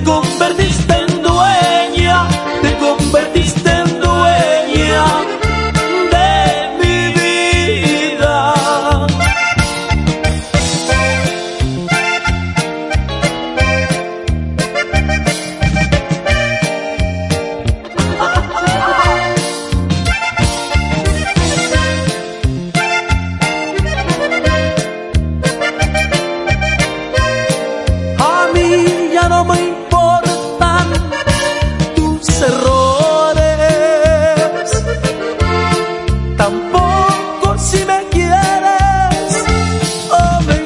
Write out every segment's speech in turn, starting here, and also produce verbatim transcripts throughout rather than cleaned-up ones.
convertiste en dueña, te convertiste en dueña de mi vida. A mí ya no me importan tus errores, tampoco si me quieres o me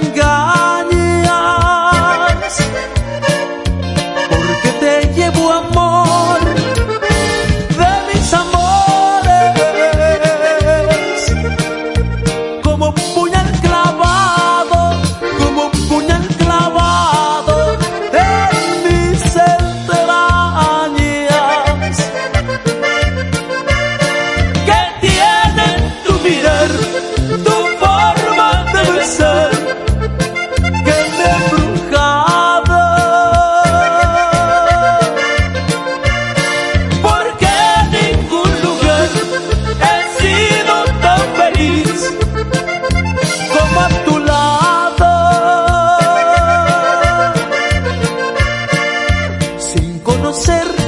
engañas, porque te llevo amor de mis amores, como un puñal clavado, como un puñal clavado en mis entrañas, que tienen tu mirar, tu forma de besar, que me ha embrujado, porque en ningún lugar he sido tan feliz como a tu lado, sin conocer